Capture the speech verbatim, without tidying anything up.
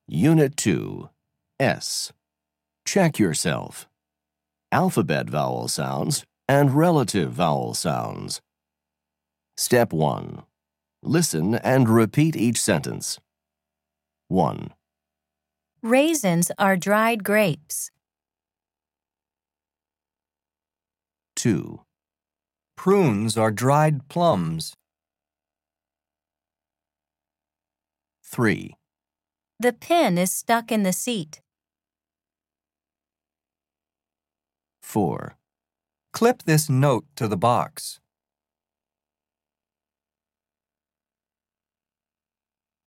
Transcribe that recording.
Unit two, S. Check yourself. Alphabet vowel sounds and relative vowel sounds. Step one. Listen and repeat each sentence. one. Raisins are dried grapes. two. Prunes are dried plums. three. The pin is stuck in the seat. four. Clip this note to the box.